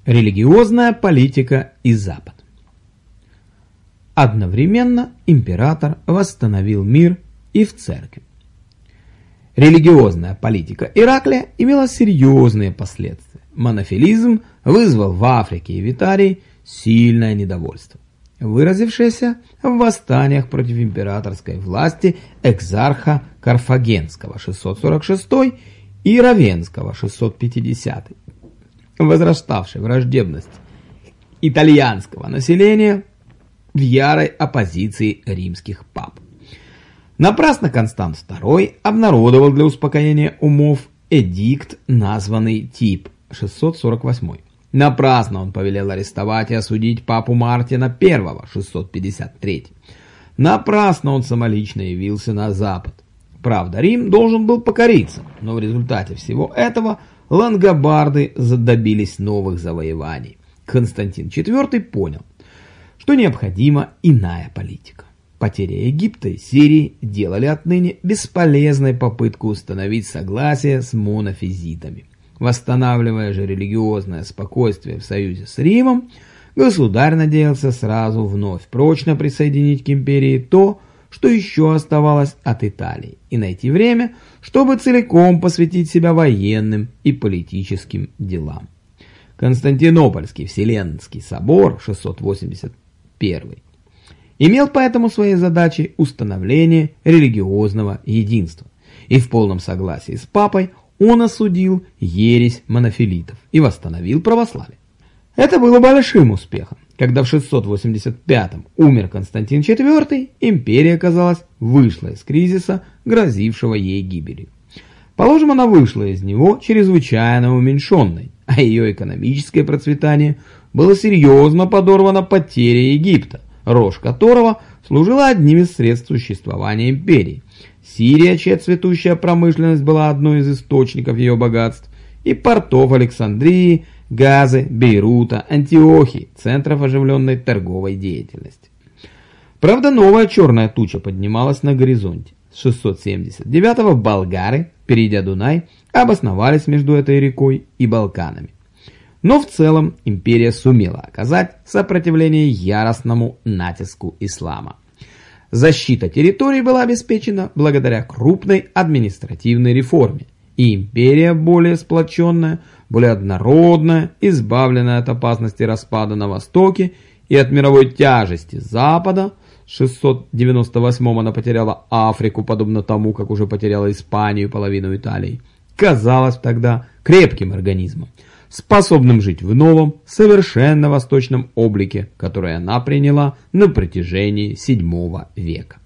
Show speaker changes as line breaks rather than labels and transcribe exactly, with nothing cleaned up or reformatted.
Религиозная политика и Запад. Одновременно император восстановил мир и в церкви. Религиозная политика Ираклия имела серьезные последствия. Монофилизм вызвал в Африке и в Италии сильное недовольство, выразившееся в восстаниях против императорской власти Экзарха Карфагенского шестьсот сорок шестой и Равенского шестьсот пятидесятый. Возраставшей враждебность итальянского населения в ярой оппозиции римских пап. Напрасно Констант второй обнародовал для успокоения умов эдикт, названный Тип шестьсот сорок восьмой. Напрасно он повелел арестовать и осудить папу Мартина первого шестьсот пятьдесят третий. Напрасно он самолично явился на Запад. Правда, Рим должен был покориться, но в результате всего этого лангобарды добились новых завоеваний. Константин четвёртый понял, что необходима иная политика. Потеря Египта и Сирии делали отныне бесполезной попытку установить согласие с монофизитами. Восстанавливая же религиозное спокойствие в союзе с Римом, государь надеялся сразу вновь прочно присоединить к империи то, что еще оставалось от Италии, и найти время, чтобы целиком посвятить себя военным и политическим делам. Константинопольский Вселенский собор шестьсот восемьдесят первый имел поэтому своей задачей установление религиозного единства, и в полном согласии с папой он осудил ересь монофилитов и восстановил православие. Это было большим успехом. Когда в шестьсот восемьдесят пятом умер Константин четвёртый, империя, казалось, вышла из кризиса, грозившего ей гибелью. Положим, она вышла из него чрезвычайно уменьшенной, а ее экономическое процветание было серьезно подорвано потерей Египта, рожь которого служила одним из средств существования империи. Сирия, чья цветущая промышленность была одной из источников ее богатств, и портов Александрии, Газы, Бейрута, Антиохии, центров оживленной торговой деятельности. Правда, новая черная туча поднималась на горизонте. С шестьсот семьдесят девятого болгары, перейдя Дунай, обосновались между этой рекой и Балканами. Но в целом империя сумела оказать сопротивление яростному натиску ислама. Защита территорий была обеспечена благодаря крупной административной реформе, и империя более сплоченная, более однородная, избавленная от опасности распада на Востоке и от мировой тяжести Запада. В шестьсот девяносто восьмом она потеряла Африку, подобно тому, как уже потеряла Испанию, половину Италии. Казалась тогда крепким организмом, способным жить в новом, совершенно восточном облике, который она приняла на протяжении седьмого века.